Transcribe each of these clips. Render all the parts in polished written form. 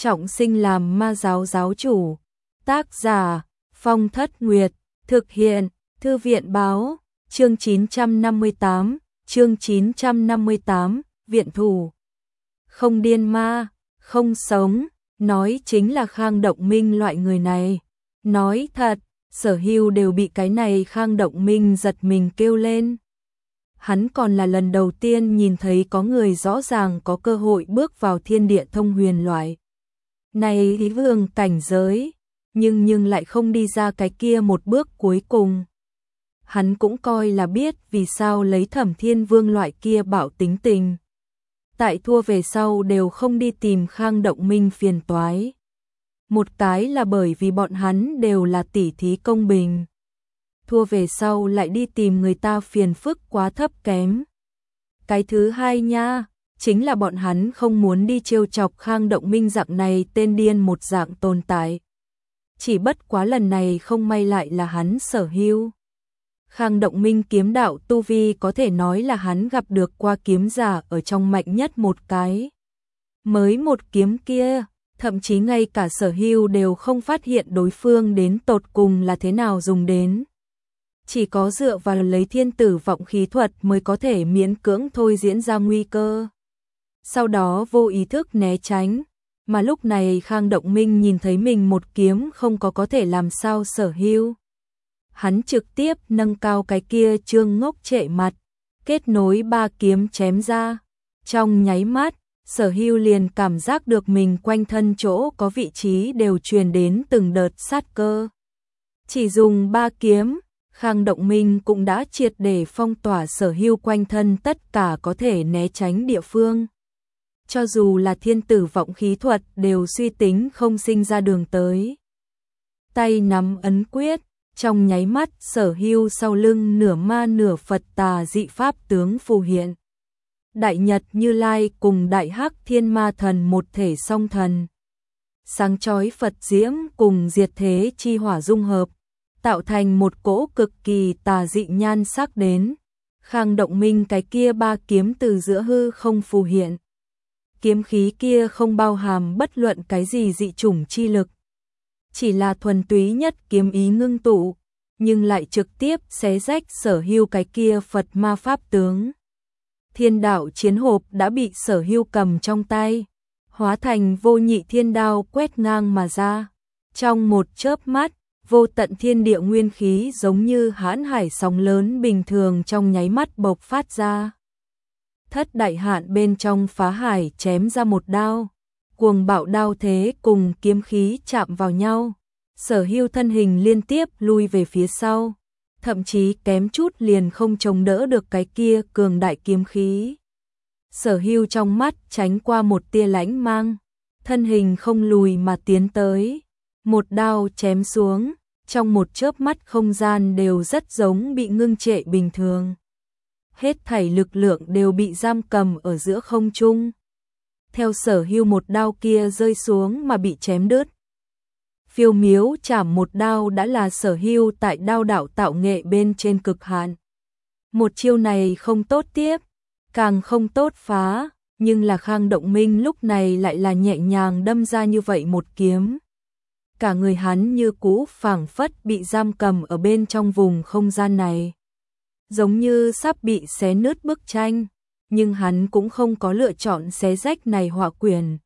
trọng sinh làm ma giáo giáo chủ. Tác giả Phong Thất Nguyệt, thực hiện Thư viện Báo, chương 958, viện thủ. Không điên ma, không sống, nói chính là Khang Động Minh loại người này. Nói thật, Sở Hưu đều bị cái này Khang Động Minh giật mình kêu lên. Hắn còn là lần đầu tiên nhìn thấy có người rõ ràng có cơ hội bước vào thiên địa thông huyền loại. Này ý vương cảnh giới, nhưng lại không đi ra cái kia một bước cuối cùng. Hắn cũng coi là biết vì sao lấy Thẩm Thiên Vương loại kia bạo tính tình. Tại thua về sau đều không đi tìm Khang Động Minh phiền toái. Một cái là bởi vì bọn hắn đều là tỉ thí công bình. Thua về sau lại đi tìm người ta phiền phức quá thấp kém. Cái thứ hai nha, chính là bọn hắn không muốn đi trêu chọc Khang Động Minh dạng này tên điên một dạng tồn tại. Chỉ bất quá lần này không may lại là hắn Sở Hưu. Khang Động Minh kiếm đạo tu vi có thể nói là hắn gặp được qua kiếm giả ở trong mạnh nhất một cái. Mới một kiếm kia, thậm chí ngay cả Sở Hưu đều không phát hiện đối phương đến tột cùng là thế nào dùng đến. Chỉ có dựa vào lấy thiên tử vọng khí thuật mới có thể miễn cưỡng thôi diễn ra nguy cơ. Sau đó vô ý thức né tránh, mà lúc này Khang Động Minh nhìn thấy mình một kiếm không có thể làm sao Sở Hưu. Hắn trực tiếp nâng cao cái kia trương ngốc trệ mặt, kết nối ba kiếm chém ra. Trong nháy mắt, Sở Hưu liền cảm giác được mình quanh thân chỗ có vị trí đều truyền đến từng đợt sát cơ. Chỉ dùng ba kiếm, Khang Động Minh cũng đã triệt để phong tỏa Sở Hưu quanh thân tất cả có thể né tránh địa phương. Cho dù là thiên tử vọng khí thuật đều suy tính không sinh ra đường tới. Tay nắm ấn quyết, trong nháy mắt Sở Hưu sau lưng nửa ma nửa Phật tà dị pháp tướng phù hiện. Đại Nhật Như Lai cùng Đại Hắc Thiên Ma Thần một thể song thần. Sáng chói Phật diễm cùng diệt thế chi hỏa dung hợp, tạo thành một cỗ cực kỳ tà dị nhan sắc đến. Khang Động Minh cái kia ba kiếm từ giữa hư không phù hiện. Kiếm khí kia không bao hàm bất luận cái gì dị chủng chi lực. Chỉ là thuần túy nhất kiếm ý ngưng tụ, nhưng lại trực tiếp xé rách Sở Hưu cái kia Phật ma pháp tướng. Thiên đạo chiến hộp đã bị Sở Hưu cầm trong tay, hóa thành vô nhị thiên đao quét ngang mà ra. Trong một chớp mắt, vô tận thiên địa nguyên khí giống như hãn hải sóng lớn bình thường trong nháy mắt bộc phát ra. Thất đại hạn bên trong phá hải chém ra một đao, cuồng bạo đao thế cùng kiếm khí chạm vào nhau. Sở Hưu thân hình liên tiếp lui về phía sau, thậm chí kém chút liền không chống đỡ được cái kia cường đại kiếm khí. Sở Hưu trong mắt tránh qua một tia lãnh mang, thân hình không lùi mà tiến tới, một đao chém xuống, trong một chớp mắt không gian đều rất giống bị ngưng trệ bình thường. Hết thảy lực lượng đều bị giam cầm ở giữa không trung. Theo Sở Hưu một đao kia rơi xuống mà bị chém đứt. Phiêu miếu chảm một đao đã là Sở Hưu tại đao đạo tạo nghệ bên trên cực hạn. Một chiêu này không tốt tiếp, càng không tốt phá, nhưng là Khang Động Minh lúc này lại là nhẹ nhàng đâm ra như vậy một kiếm. Cả người hắn như cũ phảng phất bị giam cầm ở bên trong vùng không gian này. Giống như sắp bị xé nứt bức tranh, nhưng hắn cũng không có lựa chọn xé rách này họa quyển,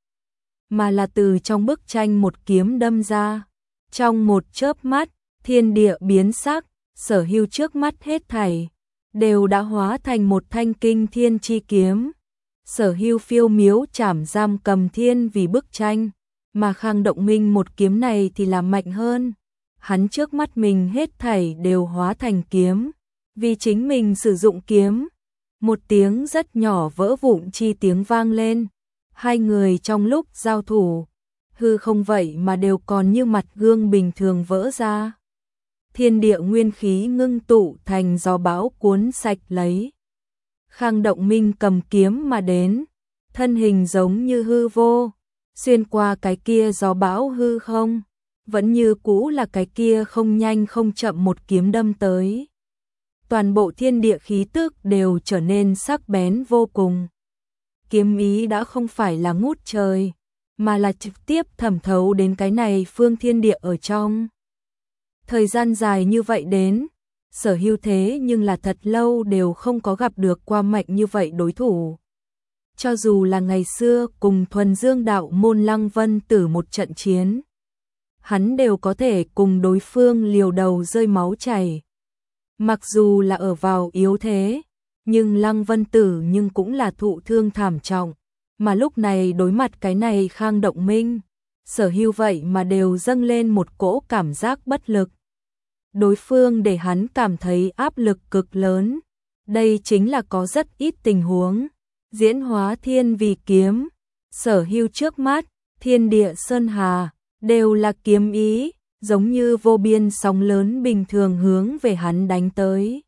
mà là từ trong bức tranh một kiếm đâm ra. Trong một chớp mắt, thiên địa biến sắc, Sở Hưu trước mắt hết thảy đều đã hóa thành một thanh kinh thiên chi kiếm. Sở Hưu phiêu miếu chảm giam cầm thiên vì bức tranh, mà Khang Động Minh một kiếm này thì là mạnh hơn. Hắn trước mắt mình hết thảy đều hóa thành kiếm, vì chính mình sử dụng kiếm. Một tiếng rất nhỏ vỡ vụn chi tiếng vang lên. Hai người trong lúc giao thủ, hư không vậy mà đều còn như mặt gương bình thường vỡ ra. Thiên địa nguyên khí ngưng tụ thành gió bão cuốn sạch lấy. Khang Động Minh cầm kiếm mà đến, thân hình giống như hư vô, xuyên qua cái kia gió bão hư không, vẫn như cũ là cái kia không nhanh không chậm một kiếm đâm tới. Toàn bộ thiên địa khí tức đều trở nên sắc bén vô cùng. Kiếm ý đã không phải là ngút trời, mà là trực tiếp thẩm thấu đến cái này phương thiên địa ở trong. Thời gian dài như vậy đến, Sở Hưu thế nhưng là thật lâu đều không có gặp được qua mạnh như vậy đối thủ. Cho dù là ngày xưa cùng thuần dương đạo môn Lăng Vân Tử một trận chiến, hắn đều có thể cùng đối phương liều đầu rơi máu chảy. Mặc dù là ở vào yếu thế, nhưng Lăng Vân Tử nhưng cũng là thụ thương thảm trọng, mà lúc này đối mặt cái này Khang Động Minh, Sở Hưu vậy mà đều dâng lên một cỗ cảm giác bất lực. Đối phương để hắn cảm thấy áp lực cực lớn, đây chính là có rất ít tình huống. Diễn hóa thiên vì kiếm, Sở Hưu trước mắt, thiên địa sơn hà, đều là kiếm ý, giống như vô biên sóng lớn bình thường hướng về hắn đánh tới.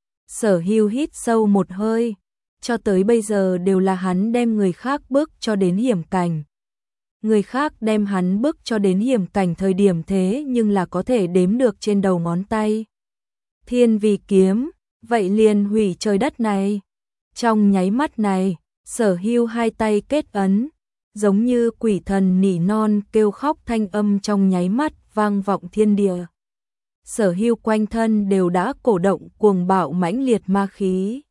Sở Hưu hít sâu một hơi, cho tới bây giờ đều là hắn đem người khác bước cho đến hiểm cảnh. Người khác đem hắn bước cho đến hiểm cảnh thời điểm thế nhưng là có thể đếm được trên đầu ngón tay. Thiên vì kiếm, vậy liền hủy trời đất này. Trong nháy mắt này, Sở Hưu hai tay kết ấn, giống như quỷ thần nỉ non kêu khóc thanh âm trong nháy mắt vang vọng thiên địa. Sở Hưu quanh thân đều đã cổ động cuồng bạo mãnh liệt ma khí.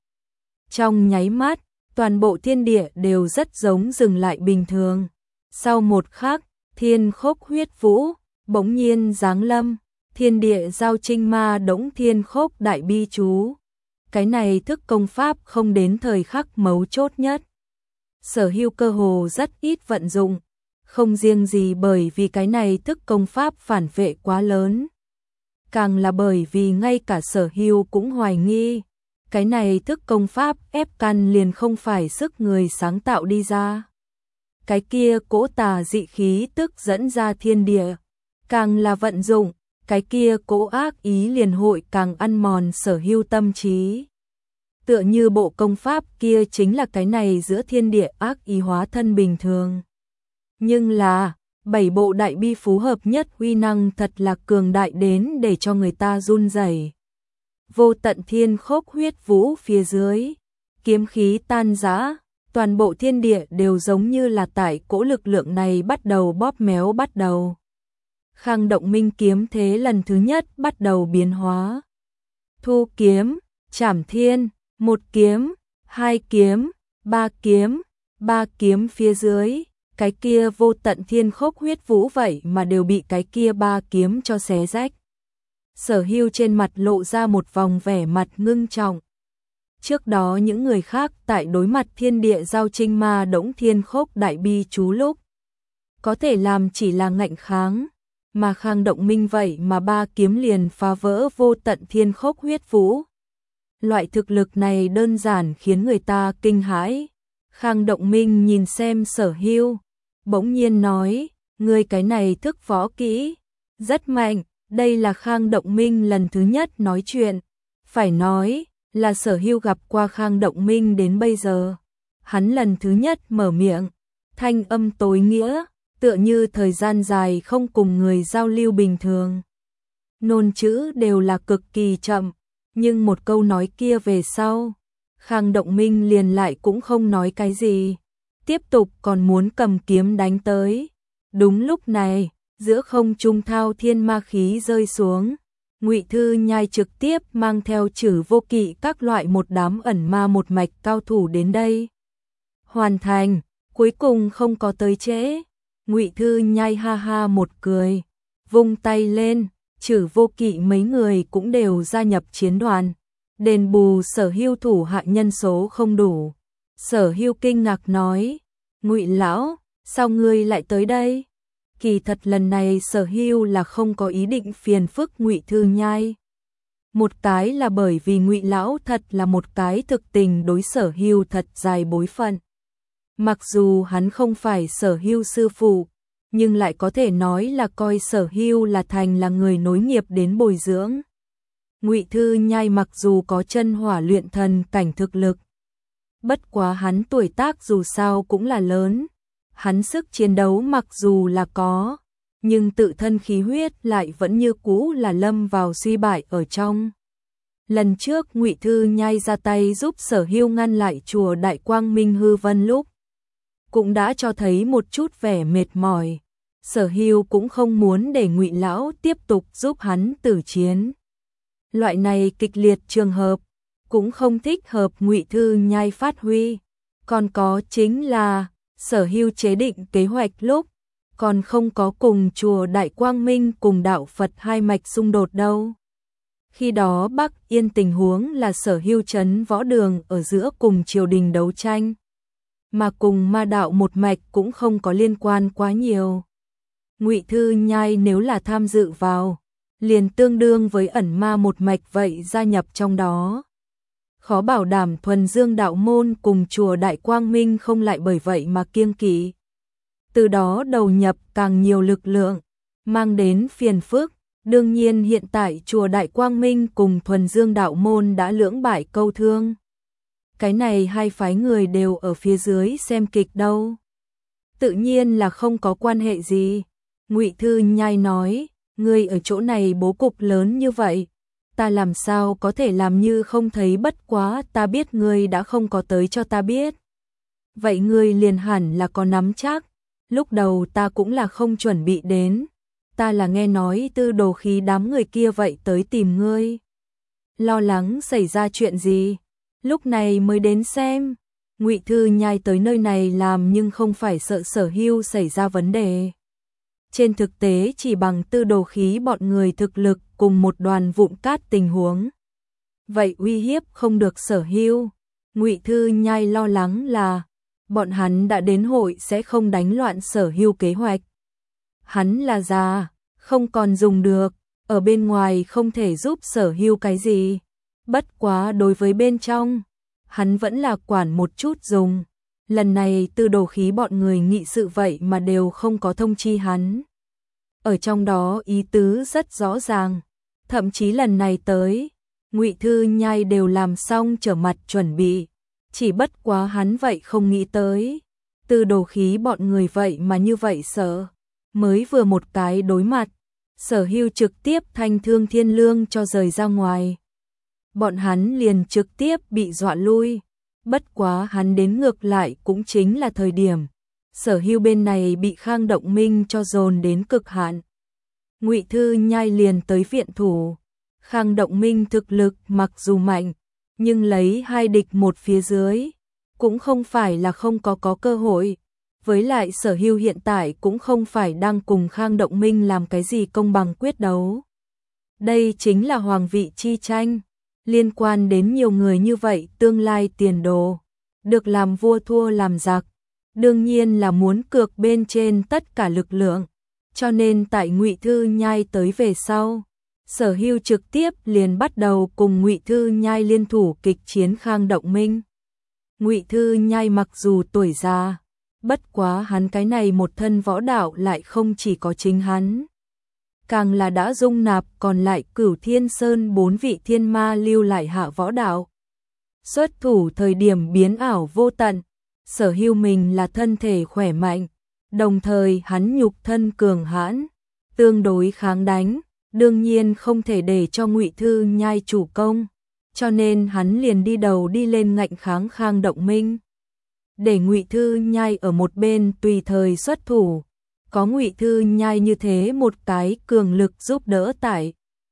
Trong nháy mắt, toàn bộ thiên địa đều rất giống dừng lại bình thường. Sau một khắc, thiên khốc huyết vũ, bỗng nhiên giáng lâm, thiên địa giao trinh ma đống thiên khốc đại bi chú. Cái này thức công pháp không đến thời khắc mấu chốt nhất. Sở Hưu cơ hồ rất ít vận dụng, không riêng gì bởi vì cái này thức công pháp phản vệ quá lớn. Càng là bởi vì ngay cả Sở Hưu cũng hoài nghi, cái này thức công pháp ép căn liền không phải sức người sáng tạo đi ra. Cái kia cỗ tà dị khí tức dẫn ra thiên địa, càng là vận dụng, cái kia cỗ ác ý liền hội càng ăn mòn Sở Hưu tâm trí. Tựa như bộ công pháp kia chính là cái này giữa thiên địa ác ý hóa thân bình thường. Nhưng là, 7 bộ đại bi phú hợp nhất uy năng thật là cường đại đến để cho người ta run rẩy. Vô tận thiên khốc huyết vũ phía dưới, kiếm khí tan rã, toàn bộ thiên địa đều giống như là tại cỗ lực lượng này bắt đầu bóp méo bắt đầu. Khang Động Minh kiếm thế lần thứ nhất bắt đầu biến hóa. Thu kiếm, Trảm Thiên, một kiếm, hai kiếm, ba kiếm phía dưới, cái kia vô tận thiên khốc huyết vũ vậy mà đều bị cái kia ba kiếm cho xé rách. Sở Hưu trên mặt lộ ra một vòng vẻ mặt ngưng trọng. Trước đó những người khác tại đối mặt thiên địa giao trinh ma đống thiên khốc đại bi chú lúc, có thể làm chỉ là ngạnh kháng, mà Khang Động Minh vậy mà ba kiếm liền phá vỡ vô tận thiên khốc huyết vũ. Loại thực lực này đơn giản khiến người ta kinh hãi. Khang Động Minh nhìn xem Sở Hưu, bỗng nhiên nói, ngươi cái này thức võ kỹ, rất mạnh. Đây là Khang Động Minh lần thứ nhất nói chuyện, phải nói là Sở Hưu gặp qua Khang Động Minh đến bây giờ. Hắn lần thứ nhất mở miệng, thanh âm tối nghĩa, tựa như thời gian dài không cùng người giao lưu bình thường. Nôn chữ đều là cực kỳ chậm, nhưng một câu nói kia về sau, Khang Động Minh liền lại cũng không nói cái gì, tiếp tục còn muốn cầm kiếm đánh tới. Đúng lúc này, giữa không trung thao thiên ma khí rơi xuống, Ngụy Thư Nhai trực tiếp mang theo Trử Vô Kỵ các loại một đám ẩn ma một mạch cao thủ đến đây. Hoàn thành, cuối cùng không có tới trễ. Ngụy Thư Nhai ha ha một cười, vung tay lên, Trử Vô Kỵ mấy người cũng đều gia nhập chiến đoàn, đền bù Sở Hưu thủ hạ nhân số không đủ. Sở Hưu kinh ngạc nói, Ngụy lão, sao ngươi lại tới đây? Kỳ thật lần này Sở Hưu là không có ý định phiền phức Ngụy Thư Nhai. Một cái là bởi vì Ngụy lão thật là một cái thực tình đối Sở Hưu thật dài bối phận. Mặc dù hắn không phải Sở Hưu sư phụ, nhưng lại có thể nói là coi Sở Hưu là thành là người nối nghiệp đến bồi dưỡng. Ngụy Thư Nhai mặc dù có chân hỏa luyện thần cảnh thực lực, bất quá hắn tuổi tác dù sao cũng là lớn. Hắn sức chiến đấu mặc dù là có, nhưng tự thân khí huyết lại vẫn như cũ là lâm vào suy bại ở trong. Lần trước Ngụy Thư Nhai ra tay giúp Sở Hưu ngăn lại chùa Đại Quang Minh hư vân lúc, cũng đã cho thấy một chút vẻ mệt mỏi. Sở Hưu cũng không muốn để Ngụy lão tiếp tục giúp hắn tử chiến. Loại này kịch liệt trường hợp cũng không thích hợp Ngụy Thư Nhai phát huy. Còn có chính là Sở Hưu chế định kế hoạch lúc còn không có cùng chùa Đại Quang Minh cùng đạo Phật hai mạch xung đột đâu. Khi đó Bắc Yên tình huống là Sở Hưu trấn võ đường ở giữa cùng triều đình đấu tranh, mà cùng ma đạo một mạch cũng không có liên quan quá nhiều. Ngụy Thư Nhai nếu là tham dự vào, liền tương đương với ẩn ma một mạch vậy gia nhập trong đó. Khó bảo đảm thuần dương đạo môn cùng chùa Đại Quang Minh không lại bởi vậy mà kiêng kỵ. Từ đó đầu nhập càng nhiều lực lượng, mang đến phiền phức. Đương nhiên hiện tại chùa Đại Quang Minh cùng thuần dương đạo môn đã lưỡng bại câu thương. Cái này hai phái người đều ở phía dưới xem kịch đâu. Tự nhiên là không có quan hệ gì. Ngụy Thư Nhai nói, ngươi ở chỗ này bố cục lớn như vậy, ta làm sao có thể làm như không thấy, bất quá ta biết ngươi đã không có tới cho ta biết. Vậy ngươi liền hẳn là có nắm chắc, lúc đầu ta cũng là không chuẩn bị đến, ta là nghe nói Tư Đồ Khí đám người kia vậy tới tìm ngươi. Lo lắng xảy ra chuyện gì, lúc này mới đến xem. Ngụy Thư Nhai tới nơi này làm nhưng không phải sợ Sở Hưu xảy ra vấn đề. Trên thực tế chỉ bằng Tư Đồ Khí bọn người thực lực cùng một đoàn vụn cát tình huống, vậy uy hiếp không được Sở Hưu. Ngụy Thư Nhai lo lắng là bọn hắn đã đến hội sẽ không đánh loạn Sở Hưu kế hoạch. Hắn là già, không còn dùng được, ở bên ngoài không thể giúp Sở Hưu cái gì. Bất quá đối với bên trong, hắn vẫn là quản một chút dùng. Lần này Tư Đồ Khí bọn người nghị sự vậy mà đều không có thông chi hắn. Ở trong đó ý tứ rất rõ ràng, thậm chí lần này tới, Ngụy Thư Nhai đều làm xong trở mặt chuẩn bị, chỉ bất quá hắn vậy không nghĩ tới, Tư Đồ Khí bọn người vậy mà như vậy sợ. Mới vừa một cái đối mặt, Sở Hưu trực tiếp thanh thương Thiên Lương cho rời ra ngoài. Bọn hắn liền trực tiếp bị dọa lui. Bất quá hắn đến ngược lại cũng chính là thời điểm Sở Hưu bên này bị Khang Động Minh cho dồn đến cực hạn. Ngụy Thư Nhai liền tới viện thủ. Khang Động Minh thực lực mặc dù mạnh, nhưng lấy hai địch một phía dưới, cũng không phải là không có cơ hội. Với lại Sở Hưu hiện tại cũng không phải đang cùng Khang Động Minh làm cái gì công bằng quyết đấu. Đây chính là hoàng vị chi tranh, liên quan đến nhiều người như vậy tương lai tiền đồ. Được làm vua thua làm giặc, đương nhiên là muốn cược bên trên tất cả lực lượng. Cho nên tại Ngụy Thư Nhai tới về sau, Sở Hưu trực tiếp liền bắt đầu cùng Ngụy Thư Nhai liên thủ kịch chiến Khang Động Minh. Ngụy Thư Nhai mặc dù tuổi già, bất quá hắn cái này một thân võ đạo lại không chỉ có chính hắn, càng là đã dung nạp còn lại Cửu Thiên Sơn 4 vị thiên ma lưu lại hạ võ đạo. Xuất thủ thời điểm biến ảo vô tận, Sở Hưu mình là thân thể khỏe mạnh, đồng thời hắn nhục thân cường hãn, tương đối kháng đánh, đương nhiên không thể để cho Ngụy Thư Nhai chủ công, cho nên hắn liền đi đầu đi lên ngạnh kháng Khang Động Minh. Để Ngụy Thư Nhai ở một bên tùy thời xuất thủ, có Ngụy Thư Nhai như thế một cái cường lực giúp đỡ tại,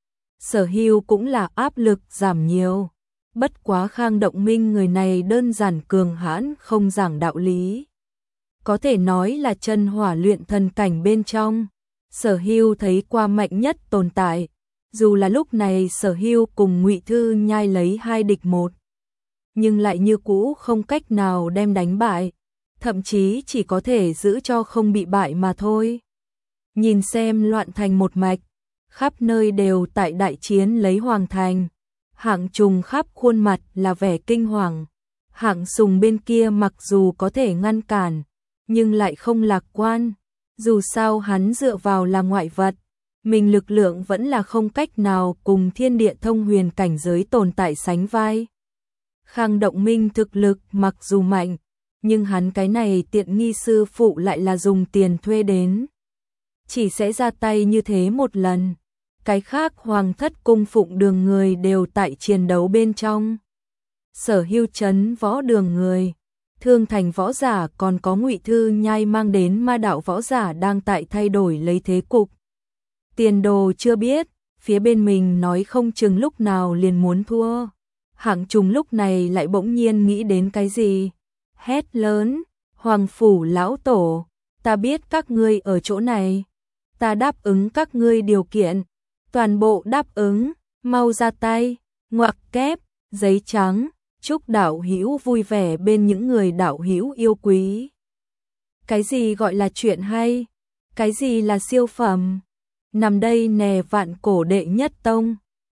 Sở Hưu cũng là áp lực giảm nhiều. Bất quá Khang Động Minh người này đơn giản cường hãn không giảng đạo lý, có thể nói là chân hỏa luyện thần cảnh bên trong, Sở Hưu thấy qua mạnh nhất tồn tại. Dù là lúc này Sở Hưu cùng Ngụy Thư Nhai lấy 2 địch 1, nhưng lại như cũ không cách nào đem đánh bại, thậm chí chỉ có thể giữ cho không bị bại mà thôi. Nhìn xem loạn thành một mạch, khắp nơi đều tại đại chiến lấy Hoàng Thành. Hạng Trùng khắp khuôn mặt là vẻ kinh hoàng. Hạng Sùng bên kia mặc dù có thể ngăn cản, nhưng lại không lạc quan. Dù sao hắn dựa vào là ngoại vật, mình lực lượng vẫn là không cách nào cùng thiên địa thông huyền cảnh giới tồn tại sánh vai. Khang Động Minh thực lực mặc dù mạnh, nhưng hắn cái này tiện nghi sư phụ lại là dùng tiền thuê đến, chỉ sẽ ra tay như thế một lần. Cái khác Hoàng Thất cung phụng đường người đều tại chiến đấu bên trong. Sở Hưu trấn võ đường người, Thương thành võ giả còn có Ngụy Thư Nhai mang đến ma đạo võ giả đang tại thay đổi lấy thế cục. Tiền đồ chưa biết, phía bên mình nói không chừng lúc nào liền muốn thua. Hạng Trùng lúc này lại bỗng nhiên nghĩ đến cái gì? Hét lớn, Hoàng phủ lão tổ, ta biết các ngươi ở chỗ này. Ta đáp ứng các ngươi điều kiện. Toàn bộ đáp ứng, mau ra tay, ngoặc kép, giấy trắng, chúc đạo hữu vui vẻ bên những người đạo hữu yêu quý. Cái gì gọi là chuyện hay? Cái gì là siêu phẩm? Nằm đây nè vạn cổ đệ nhất tông.